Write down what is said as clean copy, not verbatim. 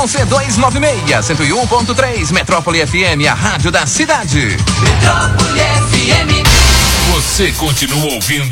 C296, 101.3, Metrópole FM, a rádio da cidade. Metrópole FM. Você continua ouvindo